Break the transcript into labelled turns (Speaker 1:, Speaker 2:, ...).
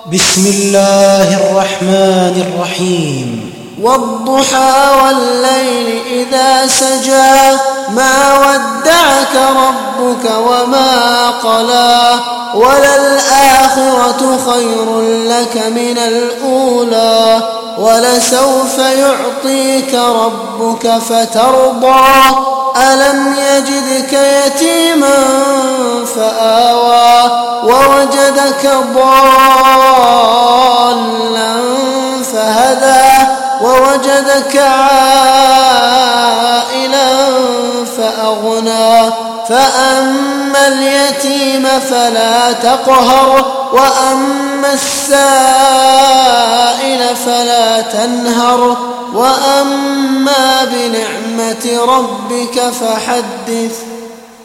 Speaker 1: بسم الله الرحمن الرحيم.
Speaker 2: والضحى والليل إذا سجى ما ودعك ربك وما قلى وللآخرة خير لك من الأولى ولسوف يعطيك ربك فترضى ألم يجدك يتيما فآوى ووجدك ضالا فهدى ووجدك عائلا فأغنى فأما اليتيم فلا تقهر وأما السائل فلا تنهر وأما بنعمة ربك فحدث.